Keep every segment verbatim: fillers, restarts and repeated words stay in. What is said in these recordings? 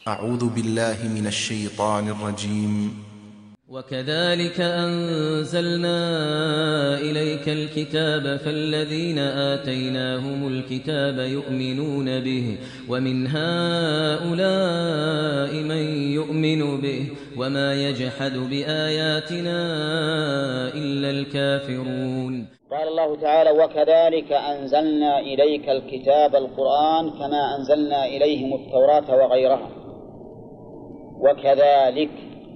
أعوذ بالله من الشيطان الرجيم. وكذلك أنزلنا إليك الكتاب فالذين آتيناهم الكتاب يؤمنون به ومن هؤلاء من يؤمن به وما يجحد بآياتنا إلا الكافرون. قال الله تعالى: وكذلك أنزلنا إليك الكتاب القرآن كما أنزلنا إليهم التوراة وغيرها. وكذلك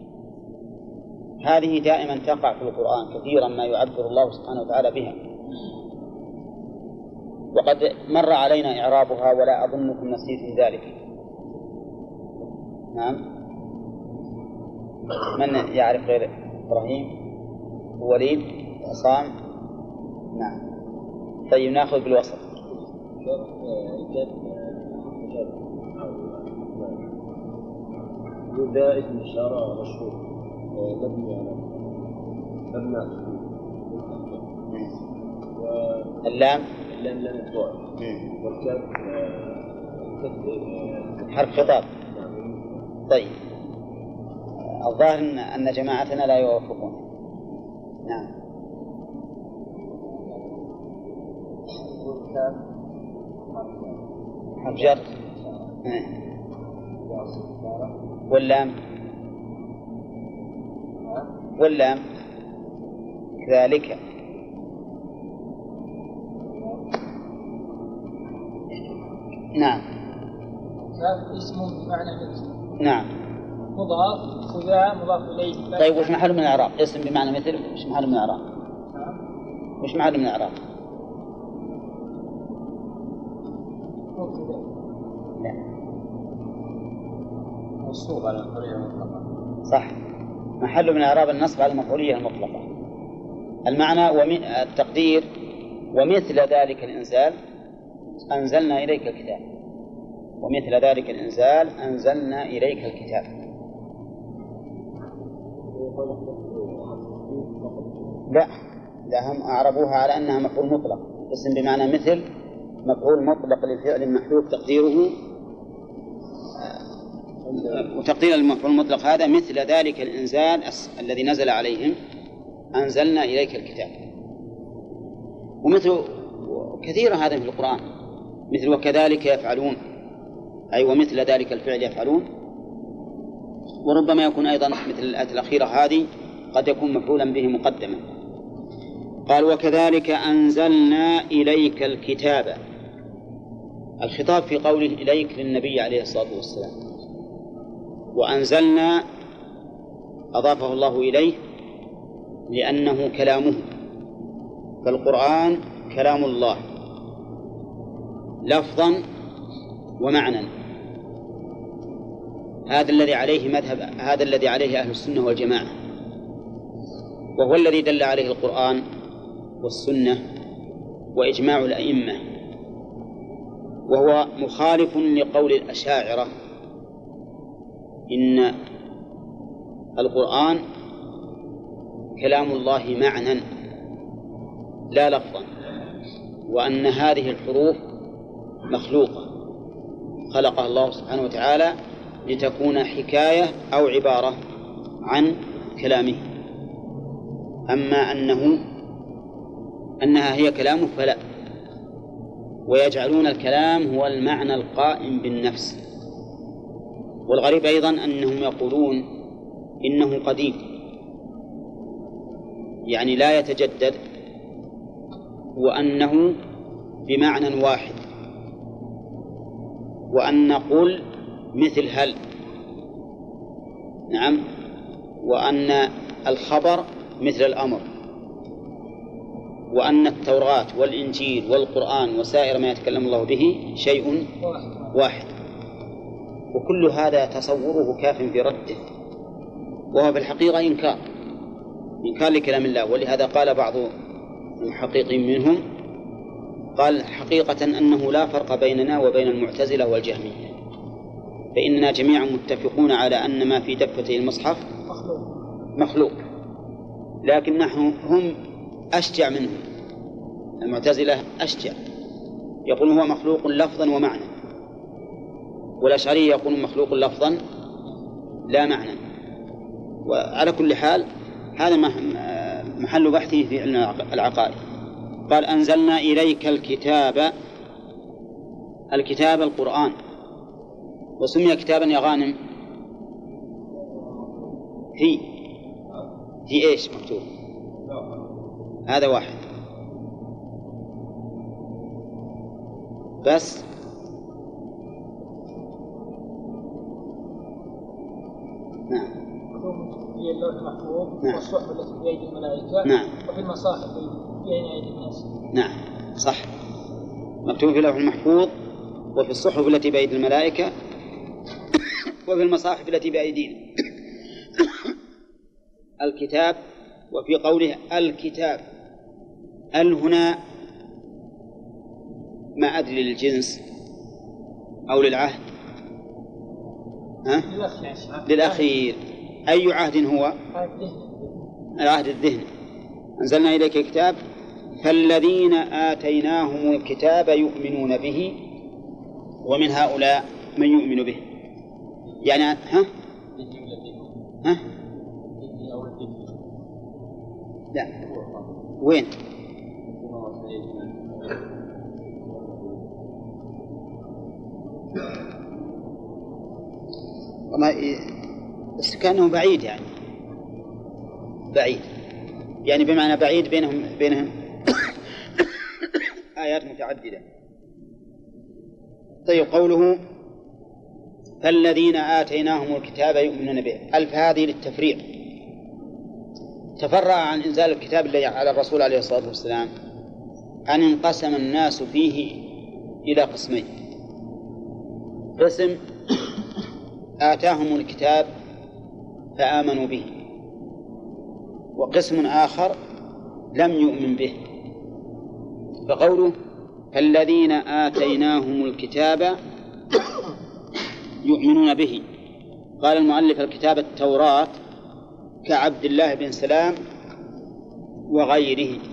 هذه دائما تقع في القرآن كثيرا ما يعبر الله سبحانه وتعالى بها، وقد مر علينا إعرابها ولا أظنكم نسيتم ذلك. نعم، من يعرف غير إبراهيم ووليد عصام؟ نعم، طيب نأخذ بالوسط. يبدأ اسم الشارع مشهور مبني على أبناء اللام اللام لام الضاد والكاف حرف خطاب. طيب الظاهر أن جماعتنا لا يوافقون. نعم، حرف جر واللام واللام ذلك. نعم، اسم بمعنى مثل. نعم، مضاف خذا مضاف إليه. طيب وش محل من الإعراب؟ اسم بمعنى مثل وش محل من الإعراب؟ وش محل من الإعراب؟ لا، منصوب على المفعولية المطلقة. صح، محل من إعراب النصب على المفعولية المطلقة. المعنى والتقدير: ومثل ذلك الإنزال أنزلنا إليك الكتاب. ومثل ذلك الإنزال أنزلنا إليك الكتاب. لا، لا، هم أعربوها على أنها مفعول مطلق. اسم بمعنى مثل مفعول مطلق لفعل محذوف تقديره، وتقدير المفعول المطلق هذا مثل ذلك الإنزال الذي نزل عليهم أنزلنا إليك الكتاب. ومثل كثير هذا في القرآن، مثل وكذلك يفعلون، أي ومثل ذلك الفعل يفعلون. وربما يكون أيضا مثل الآية الأخيرة هذه قد يكون مفعولا به مقدما. قال: وكذلك أنزلنا إليك الكتاب. الخطاب في قوله إليك للنبي عليه الصلاة والسلام، وأنزلنا أضافه الله إليه لأنه كلامه، فالقرآن كلام الله لفظا ومعنى. هذا الذي عليه مذهب هذا الذي عليه أهل السنة والجماعة، وهو الذي دل عليه القرآن والسنة وإجماع الأئمة، وهو مخالف لقول الأشاعرة إن القرآن كلام الله معنى لا لفظا، وأن هذه الحروف مخلوقة خلقها الله سبحانه وتعالى لتكون حكاية أو عبارة عن كلامه. أما أنه أنها هي كلامه فلا، ويجعلون الكلام هو المعنى القائم بالنفس. والغريب أيضا أنهم يقولون إنه قديم، يعني لا يتجدد، وأنه بمعنى واحد، وأن نقول مثل هل. نعم، وأن الخبر مثل الأمر، وأن التوراة والإنجيل والقرآن وسائر ما يتكلم الله به شيء واحد. وكل هذا تصوره كاف في رده، وهو في الحقيقة إنكار إنكار لكلام الله. ولهذا قال بعض المحققين منهم، قال حقيقة أنه لا فرق بيننا وبين المعتزلة والجهمية، فإننا جميعا متفقون على أن ما في دفتي المصحف مخلوق، لكن نحن هم أشجع منهم. المعتزلة أشجع، يقولون هو مخلوق لفظا ومعنى، والأشعرية يقولون مخلوق لفظا لا معنى. وعلى كل حال هذا محل بحثه في علم العقائد. قال أنزلنا إليك الكتاب، الكتاب القرآن، وسمي كتابا يا غانم في في إيش مكتوب؟ هذا واحد بس. نعم. في اللوح المحفوظ. نعم. والصحف التي بأيدي الملائكة. نعم. وفي المصاحف بين أيدي الناس. نعم صح، مكتوب في اللوح المحفوظ وفي الصحف التي بأيدي الملائكة وفي المصاحف التي بأيدينا. الكتاب. وفي قوله الكتاب ال هنا ما أدري للجنس أو للعهد. ها؟ للأخير. أي عهد هو؟ العهد الذهني. أنزلنا إليك الكتاب فالذين آتيناهم الكتاب يؤمنون به ومن هؤلاء من يؤمن به. يعني ها؟ ها؟ لا وين؟ وما بس كأنه بعيد، يعني بعيد، يعني بمعنى بعيد بينهم بينهم آيات متعددة. طيب قوله فالذين آتيناهم الكتاب يؤمنون به، ألف هذه للتفريق. تفرع عن إنزال الكتاب الذي على الرسول عليه الصلاة والسلام أن انقسم الناس فيه إلى قسمين: قسم آتاهم الكتاب فآمنوا به، وقسم آخر لم يؤمن به. فقوله فالذين آتيناهم الكتاب يؤمنون به، قال المؤلف الكتاب التوراة كعبد الله بن سلام وغيره،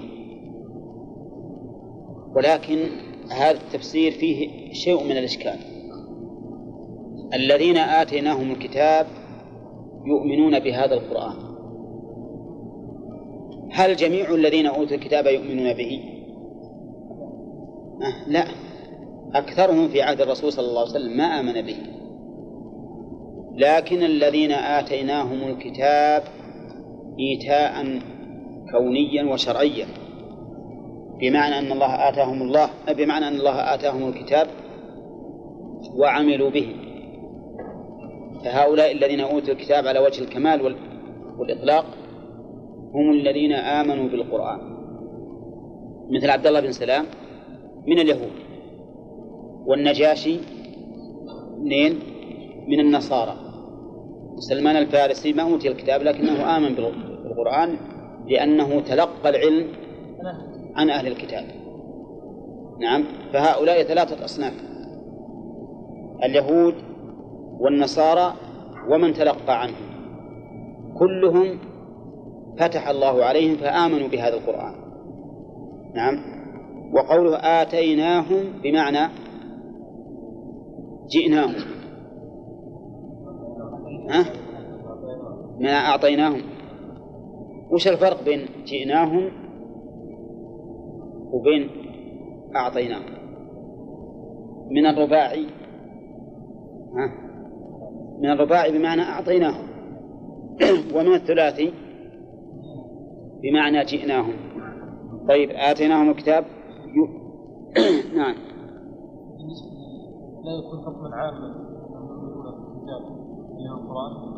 ولكن هذا التفسير فيه شيء من الإشكال. الذين آتيناهم الكتاب يؤمنون بهذا القرآن، هل جميع الذين أوتوا الكتاب يؤمنون به؟ أه لا، أكثرهم في عهد الرسول صلى الله عليه وسلم ما آمن به، لكن الذين آتيناهم الكتاب إيتاء كونيا وشرعيا، بمعنى أن الله آتاهم الله بمعنى أن الله آتاهم الكتاب وعملوا به. فهؤلاء الذين أوتوا الكتاب على وجه الكمال والإطلاق هم الذين آمنوا بالقرآن، مثل عبد الله بن سلام من اليهود، والنجاشي منين؟ من النصارى، وسلمان الفارسي ما أوتي الكتاب لكنه آمن بالقرآن لأنه تلقى العلم عن أهل الكتاب. نعم. فهؤلاء ثلاثة أصناف: اليهود والنصارى ومن تلقى عنهم، كلهم فتح الله عليهم فآمنوا بهذا القرآن. نعم. وقوله آتيناهم بمعنى جئناهم، ها؟ ما أعطيناهم. وش الفرق بين جئناهم وبين أعطيناهم؟ من الرباعي، ها؟ من الرباعي بمعنى أعطيناهم، ومن الثلاثي بمعنى جئناهم. طيب آتيناهم الكتاب ي... نعم. لا يكون حكما عاما في القرآن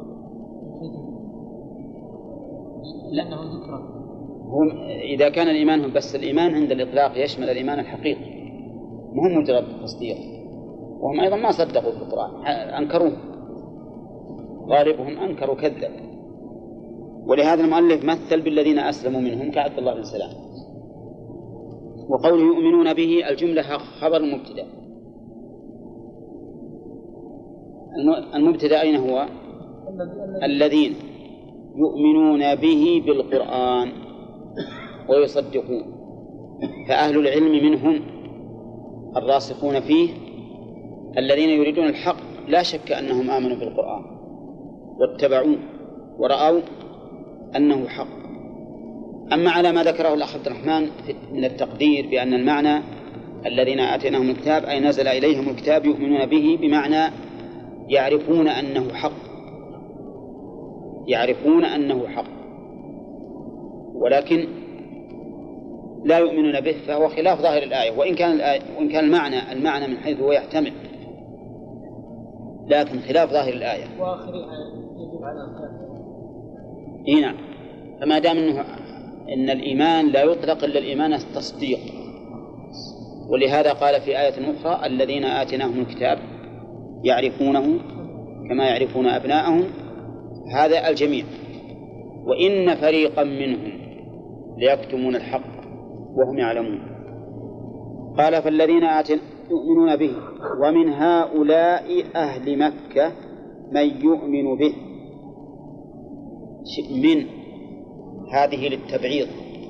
لأنه ذكر. هم إذا كان الإيمان هم بس الإيمان عند الإطلاق يشمل الإيمان الحقيقي، مهم مجرد التصديق، وهم أيضا ما صدقوا في القرآن، أنكروه، غالبهم أنكروا كذبوا. ولهذا المؤلف مثل بالذين أسلموا منهم كعبد الله بن سلام. وقوله يؤمنون به الجملة خبر المبتدأ. المبتدأ أين هو؟ الذين يؤمنون به بالقرآن ويصدقون. فأهل العلم منهم الراسخون فيه الذين يريدون الحق لا شك أنهم آمنوا بالقرآن واتبعوه ورأوا أنه حق. أما على ما ذكره الأخ عبد الرحمن من التقدير بأن المعنى الذين آتيناهم الكتاب أي نزل إليهم الكتاب يؤمنون به، بمعنى يعرفون أنه حق، يعرفون أنه حق ولكن لا يؤمنون به، فهو خلاف ظاهر الآية. وإن كان الآية وإن كان المعنى المعنى من حيث هو يحتمل، لكن خلاف ظاهر الآية. وآخرها يجب على الكافر. إيه نعم. فما دام أنه إن الإيمان لا يطلق إلا الإيمان التصديق، ولهذا قال في آية أخرى الذين آتيناهم الكتاب يعرفونه كما يعرفون أبناءهم، هذا الجميع. وإن فريقا منهم ليكتمون الحق وهم يعلمون. قال فالذين آتينا يؤمنون به ومن هؤلاء أهل مكة من يؤمن به. من هذه للتبعيض،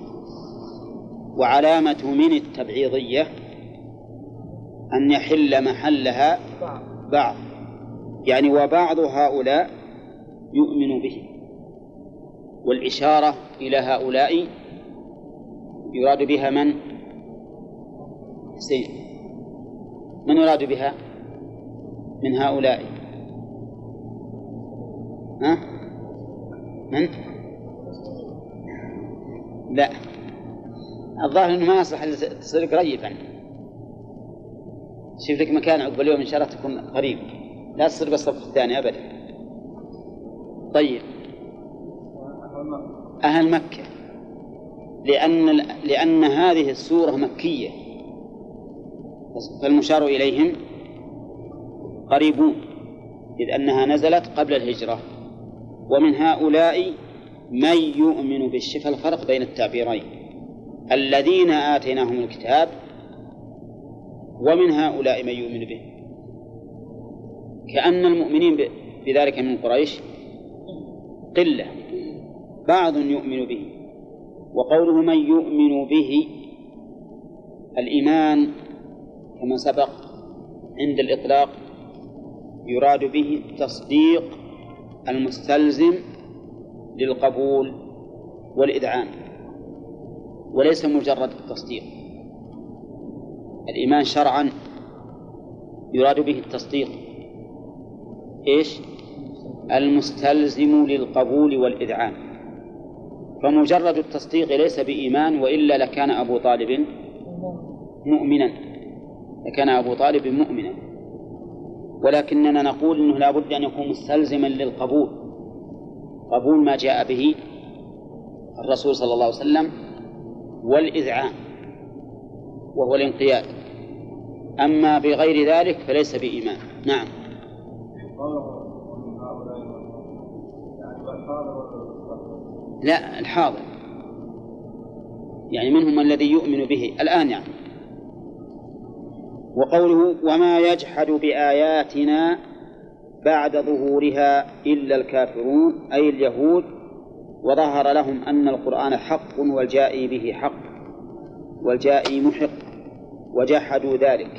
وعلامة من التبعيضية أن يحل محلها بعض، يعني وبعض هؤلاء يؤمن به، والإشارة إلى هؤلاء يراد بها من؟ سيد من يراد بها من هؤلاء؟ ها؟ من؟ لا، الظاهر أنه ما يصلح تصير قريب عنه. شوف لك مكان عقب اليوم إن شاء الله تكون قريب، لا تصير بالصف الثاني أبدا. طيب، أهل مكة، لأن لأن هذه السورة مكية، فالمشار إليهم قريبون، إذ أنها نزلت قبل الهجرة. ومن هؤلاء من يؤمن بالشفا، الفرق بين التعبيرين، الذين آتيناهم الكتاب ومن هؤلاء من يؤمن به، كأن المؤمنين بذلك من قريش قلة، بعض يؤمن به. وقوله من يؤمن به، الإيمان كما سبق عند الإطلاق يراد به التصديق المستلزم للقبول والإذعان، وليس مجرد التصديق. الإيمان شرعا يراد به التصديق إيش؟ المستلزم للقبول والإذعان. فمجرد التصديق ليس بإيمان، وإلا لكان أبو طالب مؤمنا، لكان أبو طالب مؤمنا، ولكننا نقول إنه لا بد أن يكون مستلزما للقبول، قبول ما جاء به الرسول صلى الله عليه وسلم، والإذعان وهو الانقياد. أما بغير ذلك فليس بإيمان. نعم. لا، الحاضر، يعني منهم الذي يؤمن به الآن يعني. وقوله وما يجحد بآياتنا بعد ظهورها إلا الكافرون، أي اليهود، وظهر لهم أن القرآن حق والجائي به حق والجائي محق، وجحدوا ذلك.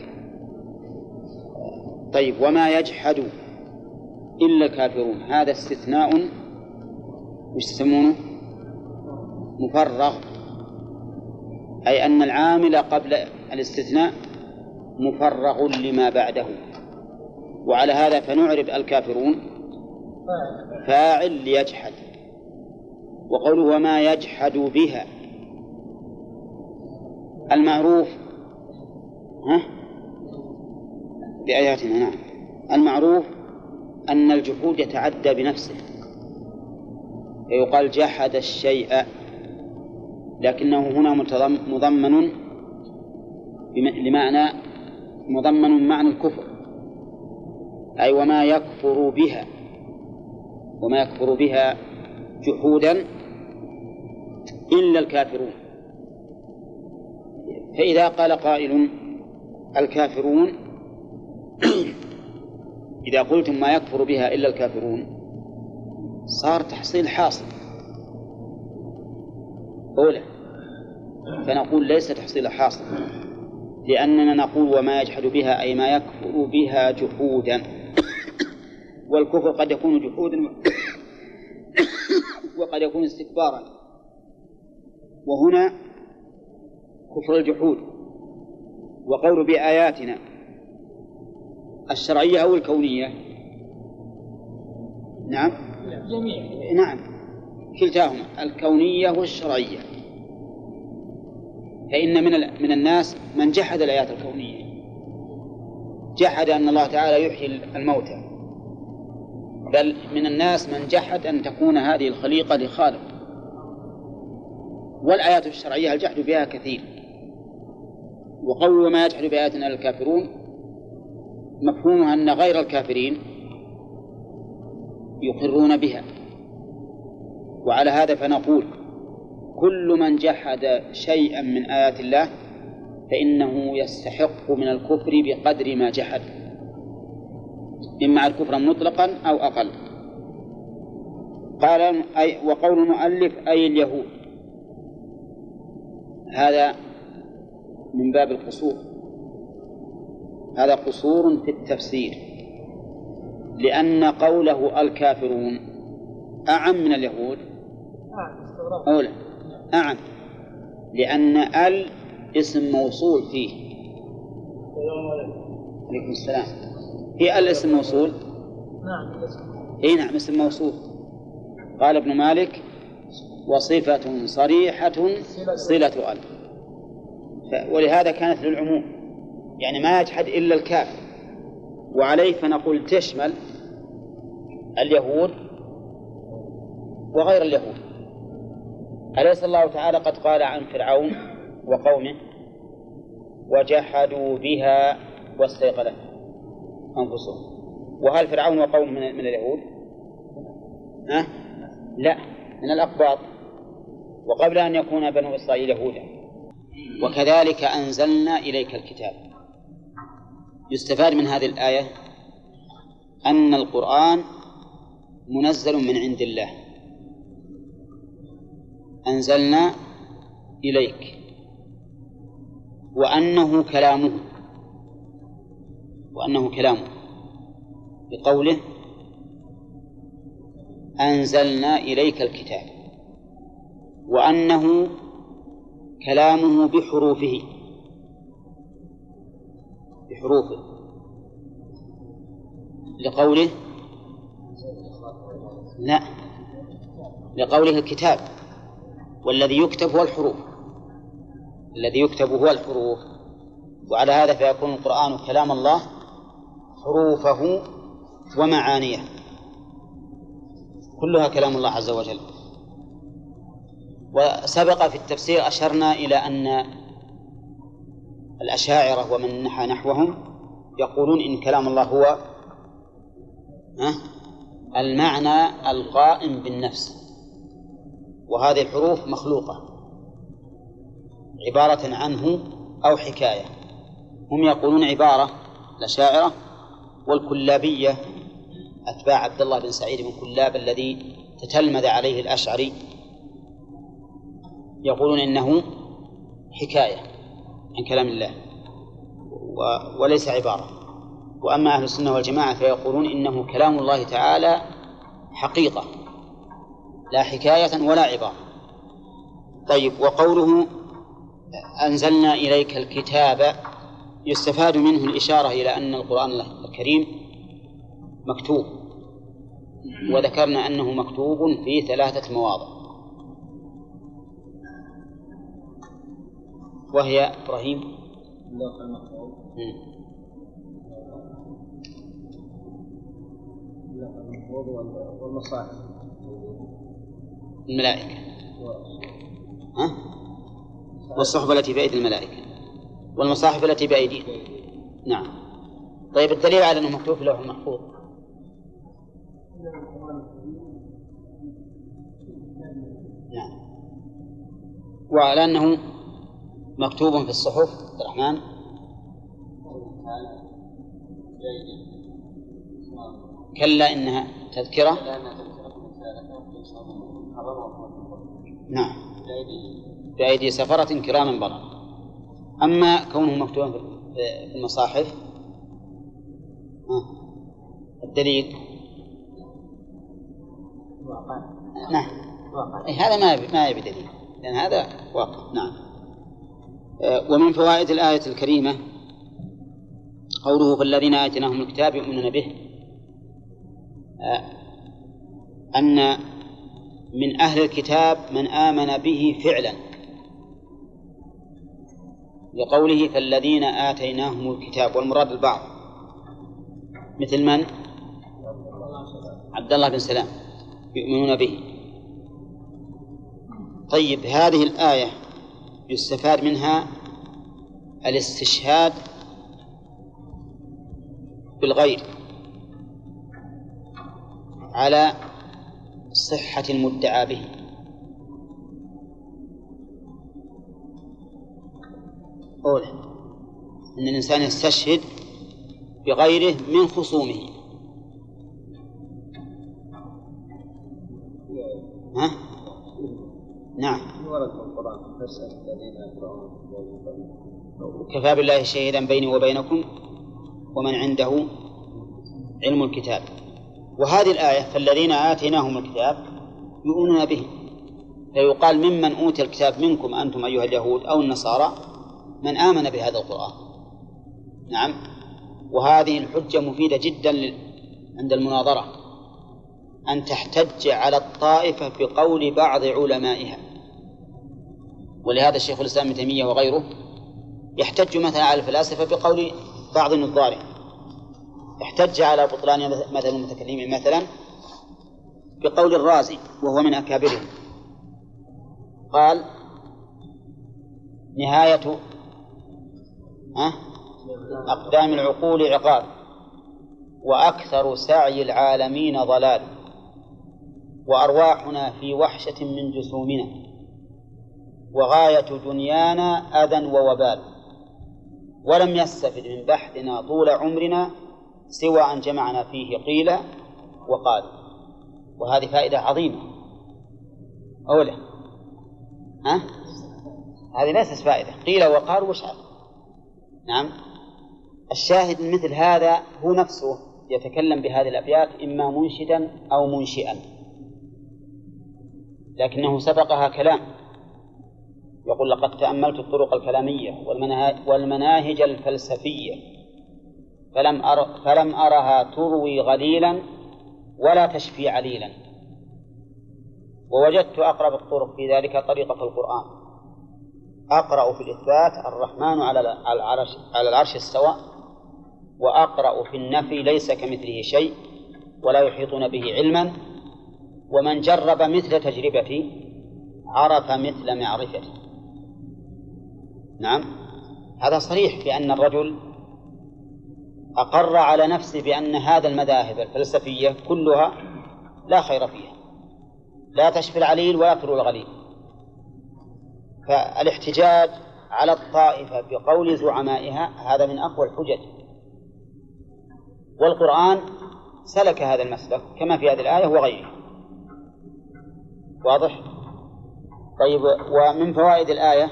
طيب، وما يجحد إلا الكافرون، هذا استثناء يسمونه مفرغ، أي أن العامل قبل الاستثناء مفرغ لما بعده. وعلى هذا فنعرب الكافرون فاعل ليجحد. وقوله وما يجحد بها، المعروف ها بآياتنا، نعم، المعروف أن الجحود يتعدى بنفسه، يقال جحد الشيء، لكنه هنا مضمن لمعنى مضمن معنى الكفر، أي وما يكفر بها، وما يكفر بها جحودا إلا الكافرون. فإذا قال قائل الكافرون إذا قلتم ما يكفر بها إلا الكافرون صار تحصيل حاصل أولا، فنقول ليس تحصيل حاصل، لأننا نقول وما يجحد بها أي ما يكفر بها جحودا والكفر قد يكون جحودا وقد يكون استكبارا، وهنا كفر الجحود. وقول بآياتنا الشرعية أو الكونية؟ نعم جميع نعم كلتاهما، الكونية والشرعية. فإن من من الناس من جحد الآيات الكونية، جحد أن الله تعالى يحيي الموتى، بل من الناس من جحد أن تكون هذه الخليقة لخالق. والآيات الشرعية الجحد بها كثير. وقول ما يجحد بآياتنا الكافرون مفهومها أن غير الكافرين يقرون بها. وعلى هذا فنقول كل من جحد شيئا من آيات الله فإنه يستحق من الكفر بقدر ما جحد، إما الكفر مطلقا أو أقل. قال أي وقول المؤلف أي اليهود، هذا من باب القصور، هذا قصور في التفسير، لأن قوله الكافرون أعم من اليهود أولا، أعم، لأن ال اسم موصول فيه. عليكم السلام. هي ال اسم موصول؟ نعم اي نعم اسم موصول. قال ابن مالك وصفة صريحة صلة ال، ولهذا كانت للعموم، يعني ما يجحد إلا الكافر. وعليه فنقول تشمل اليهود وغير اليهود. أليس الله تعالى قد قال عن فرعون وقومه وجحدوا بها واستيقنتها أنفسهم؟ وهل فرعون وقومه من, من اليهود؟ أه؟ لا، من الأقباط، وقبل أن يكون بنو إسرائيل يهودا. وكذلك أنزلنا إليك الكتاب. يستفاد من هذه الآية أن القرآن منزل من عند الله، أنزلنا إليك، وأنه كلامه، وأنه كلامه بقوله أنزلنا إليك الكتاب، وأنه كلامه بحروفه بحروفه لقوله لا لقوله الكتاب، والذي يكتب هو الحروف، الذي يكتب هو الحروف. وعلى هذا فيكون القرآن كلام الله حروفه ومعانيه كلها كلام الله عز وجل. وسبق في التفسير أشرنا إلى أن الأشاعرة ومن نحى نحوهم يقولون إن كلام الله هو المعنى القائم بالنفس، وهذه الحروف مخلوقة عبارة عنه أو حكاية. هم يقولون عبارة الأشاعرة، والكلابية أتباع عبد الله بن سعيد بن كلاب الذي تتلمذ عليه الأشعري يقولون إنه حكاية عن كلام الله وليس عبارة. وأما أهل السنة والجماعة فيقولون إنه كلام الله تعالى حقيقة لا حكاية ولا عبارة. طيب، وقوله أنزلنا إليك الكتاب يستفاد منه الإشارة إلى أن القرآن الكريم مكتوب، وذكرنا أنه مكتوب في ثلاثة مواضع، وهي إبراهيم والمصاحف الملائكة ها؟ والصحف التي بأيدي الملائكة والمصاحف التي بأيدينا. نعم. طيب، الدليل على أنه مكتوب في اللوح المحفوظ نعم، وعلى أنه مكتوب في الصحف عبد الرحمن كلا إنها تذكرة. نعم، بأيدي سفرة كرام بررة. أما كونه مكتوبا في المصاحف الدليل نعم هذا ما ما يبي دليل، لأن هذا واقع. نعم. ومن فوائد الآية الكريمة قوله فالذين آتيناهم الكتاب يؤمنون به، أن من أهل الكتاب من آمن به فعلا، لقوله فالذين آتيناهم الكتاب، والمراد البعض، مثل من؟ عبد الله بن سلام يؤمنون به. طيب هذه الآية يستفاد منها الاستشهاد بالغير على صحة المدعى به. أولا أن الإنسان يستشهد بغيره من خصومه. ها؟ نعم. كفى بالله شهيدا بيني وبينكم ومن عنده علم الكتاب. وهذه الآية فالذين آتيناهم الكتاب يؤمنون به، فيقال ممن أوتي الكتاب منكم أنتم أيها اليهود أو النصارى من آمن بهذا القرآن. نعم. وهذه الحجة مفيدة جدا عند المناظرة، أن تحتج على الطائفة بقول بعض علمائها. ولهذا الشيخ الإسلام ابن تيمية وغيره يحتج مثلا على الفلاسفة بقول بعض نظاره، احتج على بطلان مثل المتكلمين مثلا بقول الرازي وهو من أكابرهم، قال نهاية أقدام العقول عقاب وأكثر سعي العالمين ضلال وأرواحنا في وحشة من جسومنا وغاية دنيانا أذى ووبال ولم يستفد من بحثنا طول عمرنا سوى أن جمعنا فيه قيل وقال. وهذه فائدة عظيمة. أولا ها؟ هذه ليست فائدة، قيل وقال وش هذا؟ نعم. الشاهد مثل هذا هو نفسه يتكلم بهذه الأبيات إما منشدا أو منشئا، لكنه سبقها كلام، يقول لقد تأملت الطرق الكلامية والمناهج الفلسفية فلم, أر فلم أرها تروي غليلا ولا تشفي عليلا، ووجدت أقرب الطرق في ذلك طريقة القرآن. أقرأ في الإثبات الرحمن على العرش, على العرش استوى، وأقرأ في النفي ليس كمثله شيء ولا يحيطون به علما، ومن جرب مثل تجربتي عرف مثل معرفتي. نعم. هذا صريح في أن الرجل أقر على نفسه بأن هذا المذاهب الفلسفية كلها لا خير فيها، لا تشفي العليل ولا تروي الغليل. فالاحتجاج على الطائفة بقول زعمائها هذا من أقوى الحجج، والقرآن سلك هذا المسلك كما في هذه الآية وغيرها. واضح؟ طيب. ومن فوائد الآية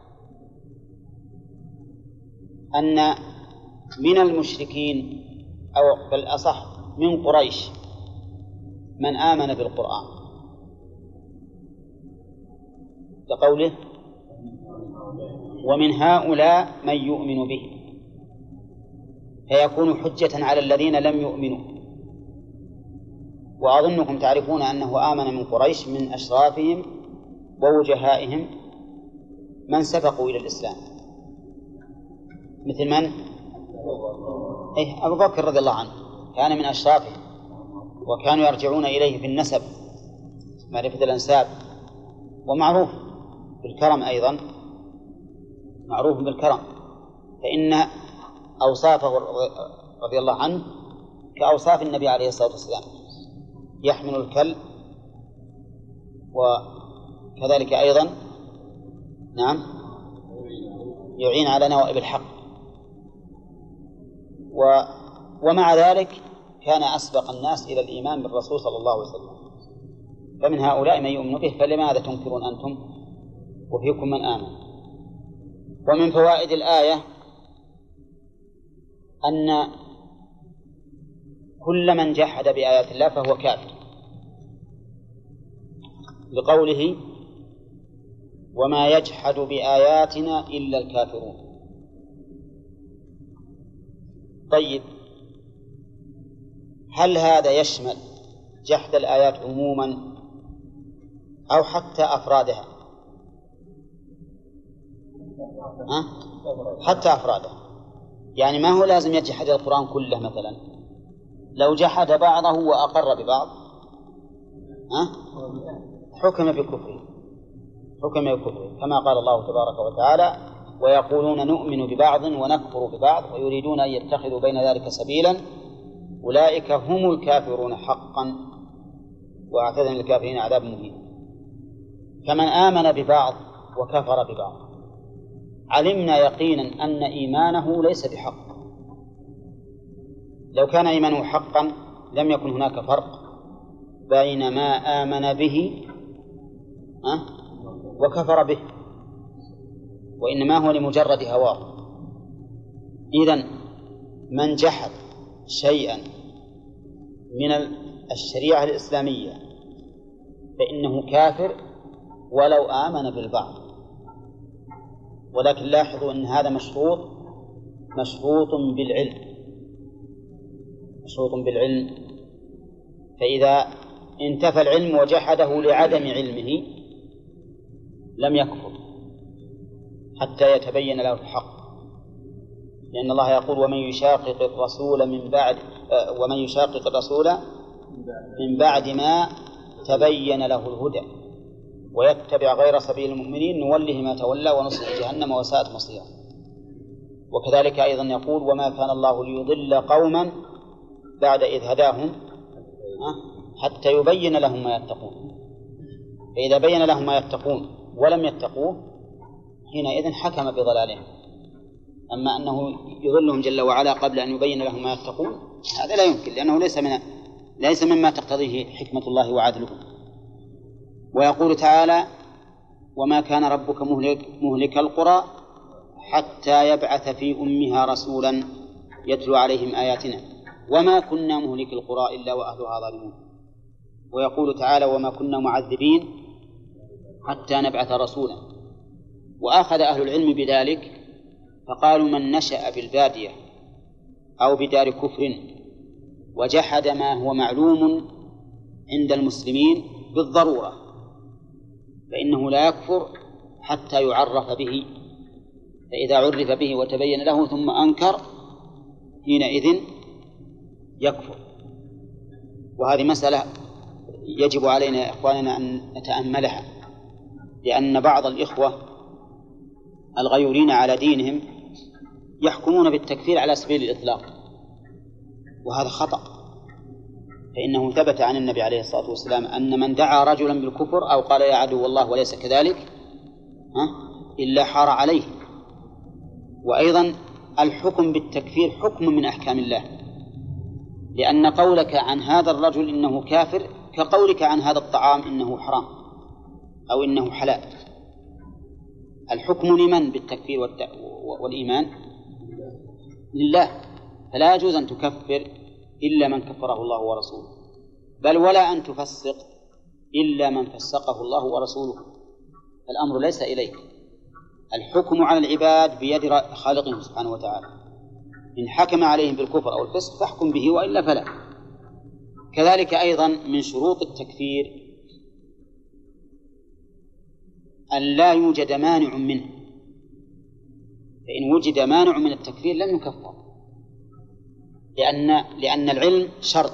أن من المشركين أو بل أصح من قريش من آمن بالقرآن، لقوله ومن هؤلاء من يؤمن به، فيكون حجة على الذين لم يؤمنوا. وأظنكم تعرفون أنه آمن من قريش من أشرافهم ووجهائهم من سبقوا إلى الإسلام، مثل من؟ إيه أبو بكر رضي الله عنه كان من أشرافه، وكانوا يرجعون إليه في النسب معرفة الأنساب، ومعروف بالكرم أيضا، معروف بالكرم، فإن أوصافه رضي الله عنه كأوصاف النبي عليه الصلاة والسلام، يحمل الكل، وكذلك أيضا نعم يعين على نوائب الحق. و ومع ذلك كان أسبق الناس إلى الإيمان بالرسول صلى الله عليه وسلم. فمن هؤلاء من يؤمن به، فلماذا تنكرون أنتم وفيكم من آمن؟ ومن فوائد الآية أن كل من جحد بآيات الله فهو كافر، لقوله وما يجحد بآياتنا إلا الكافرون. طيب، هل هذا يشمل جحد الآيات عموما أو حتى أفرادها؟ أه؟ حتى أفرادها، يعني ما هو لازم يجحد القرآن كله. مثلا لو جحد بعضه وأقر ببعض أه؟ حكم بكفره، حكم بكفره، كما قال الله تبارك وتعالى ويقولون نؤمن ببعض ونكفر ببعض ويريدون أن يتخذوا بين ذلك سبيلا أولئك هم الكافرون حقا وأعتدنا للكافرين عذاب مهين. فمن آمن ببعض وكفر ببعض علمنا يقينا أن إيمانه ليس بحق. لو كان إيمانه حقا لم يكن هناك فرق بين ما آمن به أه؟ وكفر به، وإنما هو لمجرد هواه. إذن من جحد شيئا من الشريعة الإسلامية فإنه كافر ولو آمن بالبعض. ولكن لاحظوا أن هذا مشروط مشروط بالعلم، مشروط بالعلم. فإذا انتفى العلم وجحده لعدم علمه لم يكفر حتى يتبين له الحق، لأن الله يقول ومن يشاقق الرسول من بعد ومن يشاقق الرسول من بعد ما تبين له الهدى ويتبع غير سبيل المؤمنين نوله ما تولى ونصله جهنم وساءت مصيرا. وكذلك أيضا يقول وما كان الله ليضل قوما بعد إذ هداهم حتى يبين لهم ما يتقون. فإذا بين لهم ما يتقون ولم يتقوه حينئذ حكم بضلالهم. أما أنه يضلهم جل وعلا قبل أن يبين لهم ما يتقون هذا لا يمكن، لأنه ليس من ليس مما تقتضيه حكمة الله وعدله. ويقول تعالى وما كان ربك مهلك, مهلك القرى حتى يبعث في أمها رسولا يتلو عليهم آياتنا وما كنا مهلك القرى إلا وأهلها ظالمون. ويقول تعالى وما كنا معذبين حتى نبعث رسولا. وأخذ أهل العلم بذلك فقالوا من نشأ بالبادية أو بدار كفر وجحد ما هو معلوم عند المسلمين بالضرورة فإنه لا يكفر حتى يعرف به، فإذا عرف به وتبين له ثم أنكر حينئذ يكفر. وهذه مسألة يجب علينا يا إخواننا أن نتأملها، لأن بعض الإخوة الغيورين على دينهم يحكمون بالتكفير على سبيل الإطلاق، وهذا خطأ. فإنه ثبت عن النبي عليه الصلاة والسلام أن من دعا رجلا بالكفر أو قال يا عدو الله وليس كذلك إلا حار عليه. وأيضا الحكم بالتكفير حكم من أحكام الله، لأن قولك عن هذا الرجل إنه كافر كقولك عن هذا الطعام إنه حرام أو إنه حلال. الحكم لمن بالتكفير والإيمان؟ لله. فلا يجوز أن تكفر إلا من كفره الله ورسوله، بل ولا أن تفسق إلا من فسقه الله ورسوله. الأمر ليس إليك، الحكم على العباد بيد خالقهم سبحانه وتعالى. إن حكم عليهم بالكفر أو الفسق فاحكم به وإلا فلا. كذلك أيضا من شروط التكفير أن لا يوجد مانع منه، فإن وجد مانع من التكفير لن يكفر، لأن لأن العلم شرط،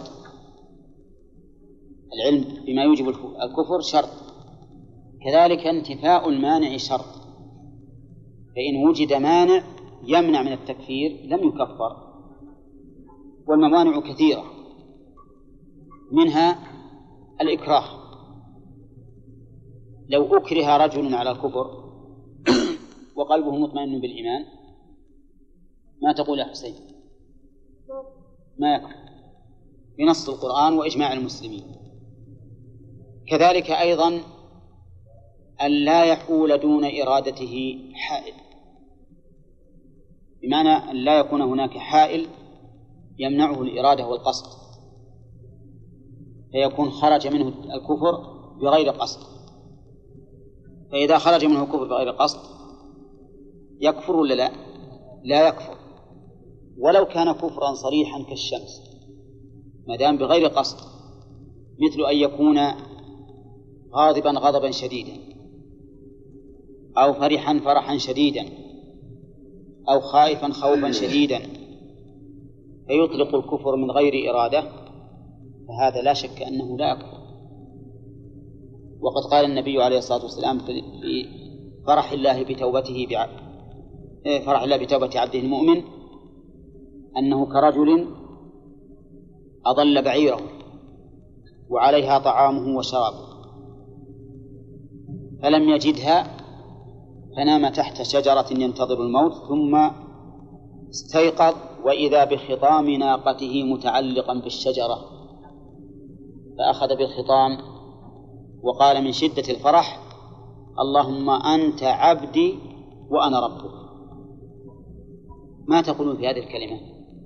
العلم بما يوجب الكفر شرط، كذلك انتفاء المانع شرط. فإن وجد مانع يمنع من التكفير لم يكفر. والموانع كثيرة، منها الإكراه. لو أكره رجل على الكفر وقلبه مطمئن بالإيمان ما تقول يا حسين؟ ما يكفر بنص القرآن وإجماع المسلمين. كذلك أيضا أن لا يحول دون إرادته حائل، بمعنى أن لا يكون هناك حائل يمنعه الإرادة والقصد، فيكون خرج منه الكفر بغير قصد. فإذا خرج منه كفر بغير قصد يكفر ولا لا؟ لا يكفر، ولو كان كفرا صريحا كالشمس ما دام بغير قصد، مثل أن يكون غاضبا غضبا شديدا، أو فرحا فرحا شديدا، أو خائفا خوفا شديدا، فيطلق الكفر من غير إرادة، فهذا لا شك أنه لا يكفر. وقد قال النبي عليه الصلاة والسلام في فرح الله بتوبته بعبد فرح الله بتوبة عبده المؤمن أنه كرجل أضل بعيره وعليها طعامه وشرابه فلم يجدها فنام تحت شجرة ينتظر الموت، ثم استيقظ وإذا بخطام ناقته متعلقا بالشجرة، فأخذ بالخطام وقال من شدة الفرح: اللهم أنت عبدي وأنا ربك. ما تقولون في هذه الكلمة؟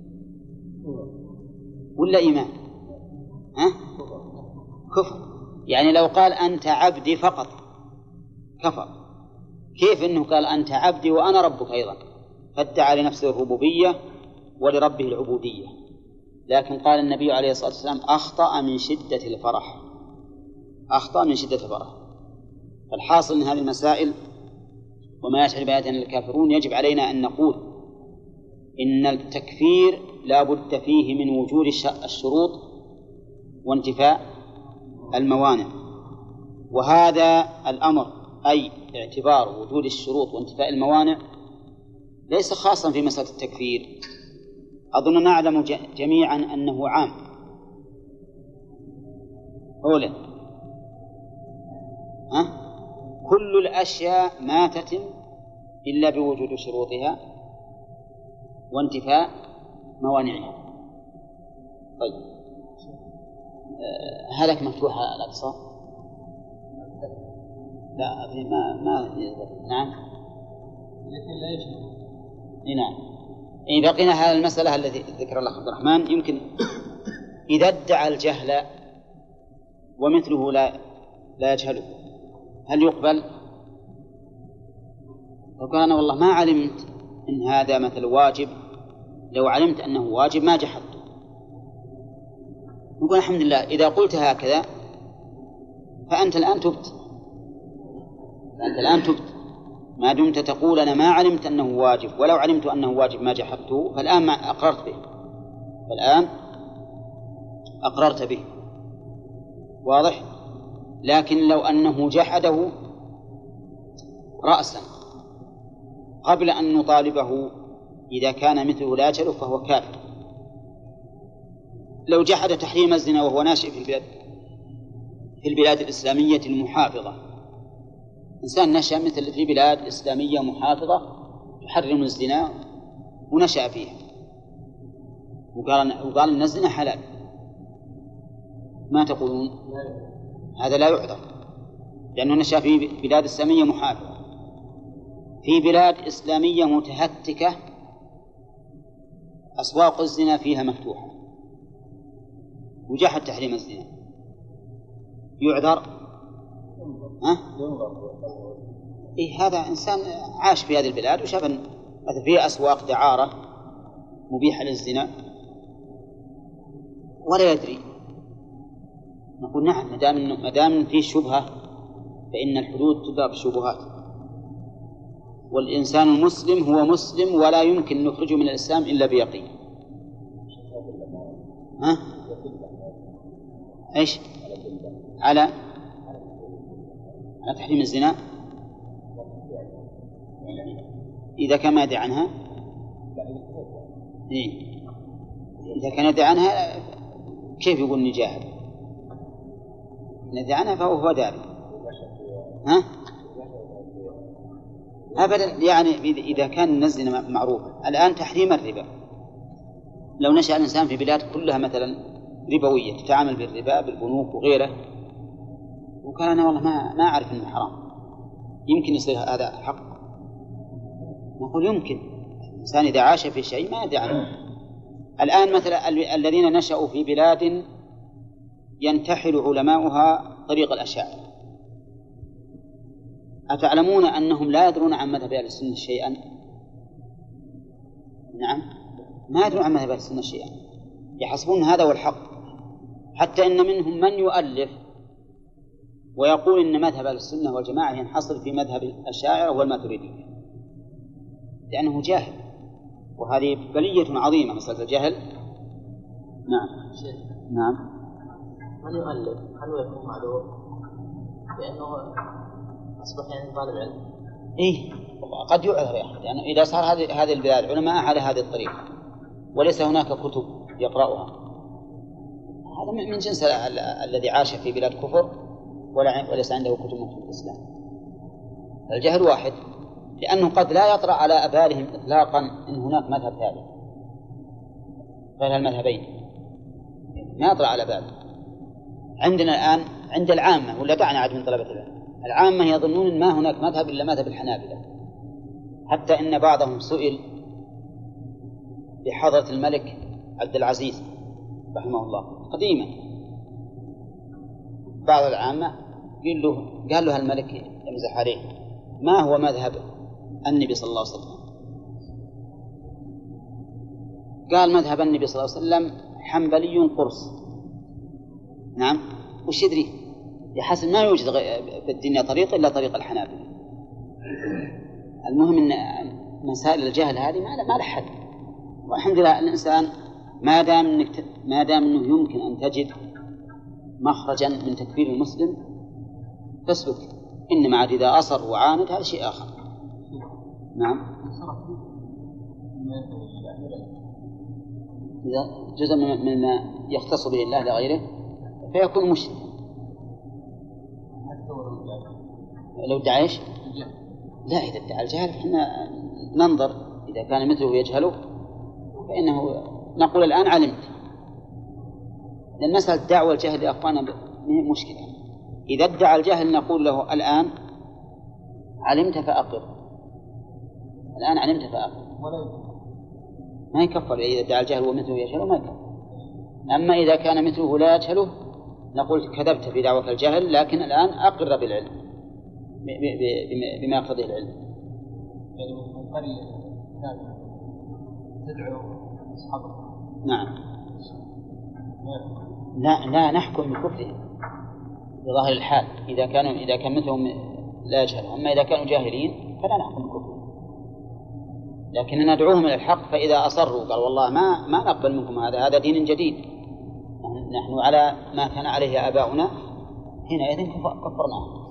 ولا إيمان؟ ها؟ كفر. يعني لو قال أنت عبدي فقط كفر. كيف إنه قال أنت عبدي وأنا ربك أيضا؟ فادعى لنفسه الربوبية ولربه العبودية، لكن قال النبي عليه الصلاة والسلام أخطأ من شدة الفرح، أخطأ من شدة الفرح. فالحاصل من هذه المسائل وما يشعر بآياتنا الكافرون يجب علينا أن نقول إن التكفير لا بد فيه من وجود الشروط وانتفاء الموانع، وهذا الأمر أي اعتبار وجود الشروط وانتفاء الموانع ليس خاصا في مسألة التكفير. أظن نعلم جميعا أنه عام. أولا ها؟ كل الأشياء ما تتم إلا بوجود شروطها وانتفاء موانعها. طيب آه هذاك مفتوحة الأقصى؟ لا ما ما نعم لكن لا يجب. نعم. إذا بقينا هذه المسألة التي ذكر الله عبد الرحمن، يمكن إذا ادعى الجهل ومثله لا لا يجهله هل يقبل؟ فقال أنا والله ما علمت إن هذا مثل واجب، لو علمت أنه واجب ما جحدته. نقول الحمد لله إذا قلت هكذا فأنت الآن تبت، فأنت الآن تبت ما دمت تقول أنا ما علمت أنه واجب، ولو علمت أنه واجب ما جحدته، فالآن ما أقررت به، فالآن أقررت به. واضح؟ لكن لو أنه جحده رأسا قبل أن نطالبه إذا كان مثله لا يجهله فهو كافر. لو جحد تحريم الزنا وهو ناشئ في البلاد في البلاد الإسلامية المحافظة، إنسان نشأ مثل في بلاد إسلامية محافظة تحرم الزنا ونشأ فيها وقال وقال أن الزنا حلال، ما تقولون؟ هذا لا يعذر، لأنه نشأ في بلاد إسلامية محافظة. في بلاد إسلامية متهتكة أسواق الزنا فيها مفتوحة وجحد تحريم الزنا، يعذر؟ ها؟ إيه هذا إنسان عاش في هذه البلاد وشاف أن فيها أسواق دعارة مبيحة للزنا ولا يدري. نقول نعم، مدام مدام فيه شبهة فإن الحدود تضرب الشبهات، والإنسان المسلم هو مسلم ولا يمكن نخرجه من الإسلام إلا بيقين. ها؟ إيش؟ على على تحريم الزنا إذا كان ما يدري عنها. إيه؟ إذا كان يدري عنها كيف يقول نجاهد؟ ندري عنها فهو هو داري. ها؟ أبدا، يعني إذا كان الزنا معروفا. الآن تحريم الربا، لو نشأ الإنسان في بلاد كلها مثلا ربوية تتعامل بالربا بالبنوك وغيره، وكان أنا والله ما ما أعرف أنه حرام، يمكن يصير هذا حق؟ نقول يمكن. الإنسان إذا عاش في شيء ما يدري عنه. الآن مثلا الذين نشأوا في بلاد ينتحل علماؤها طريق الأشاعرة، أتعلمون أنهم لا يدرون عن مذهب أهل السنة شيئا؟ نعم، ما يدرون عن مذهب أهل السنة شيئا، يحسبون هذا هو الحق، حتى إن منهم من يؤلف ويقول إن مذهب أهل السنة والجماعة ينحصر في مذهب الأشاعرة والماتريدية، لأنه جاهل، وهذه بلية عظيمة مسألة الجهل. نعم. نعم. من يؤلف هل هو يكون معذور لأنه أصبح يعني طالب علم؟ إيه، قد يعذر يا أخي، لأنه إذا صار هذه هذه البلاد علماء على هذه الطريقة وليس هناك كتب يقرأها، هذا من جنس الذي عاش في بلاد كفر وليس عنده كتب في الإسلام. الجهل واحد، لأنه قد لا يطرأ على أبالهم إطلاقا إن هناك مذهب ثالث غير المذهبين، ما يطرأ على بال. عندنا الآن عند العامة، ولا دعنا عاد من طلبة العلم، العامة يظنون ما هناك مذهب إلا مذهب الحنابلة، حتى إن بعضهم سئل بحضرة الملك عبد العزيز رحمه الله قديما، بعض العامة قال له قال له الملك يمزح عليه: ما هو مذهب النبي صلى الله عليه وسلم؟ قال: مذهب النبي صلى الله عليه وسلم حنبلي قرص. نعم، وش يدري؟ يحسن ما يوجد في الدنيا طريق إلا طريق الحنابلة. المهم أن مسائل الجهل هذه ما لها حد، والحمد لله الإنسان ما دام إنك ما دام إنه يمكن أن تجد مخرجا من تكفير المسلم فاسلك، إنما عاد إذا أصر وعاند هذا شيء آخر. نعم. إذا جزء مما يختص به الله لغيره فيكون مشرك. لو ادعى ايش؟ لا، إذا ادعى الجهل فإحنا ننظر، إذا كان مثله يجهله فإنه نقول الآن علمت. لأن مسألة الدعوة الجهل يا أخوانا مشكلة. إذا ادعى الجهل نقول له الآن علمت فأقر، الآن علمت فأقر، ما يكفر. إذا ادعى الجهل ومثله يجهله ما يكفر. أما إذا كان مثله لا يجهله نقول كذبت في دعوة الجهل، لكن الآن أقر بالعلم بما يقتضيه العلم. يعني من قرية تدعو أصحابها. نعم. لا لا نحكم بكفرهم بظاهر الحال، إذا كانوا إذا كان مثلهم لا يجهلهم. أما إذا كانوا جاهلين فلا نحكم بكفرهم، لكن ندعوهم إلى الحق. فإذا أصروا قال والله ما ما نقبل منكم هذا هذا دين جديد، نحن على ما كان عليه آباؤنا، حينئذ كفرناهم.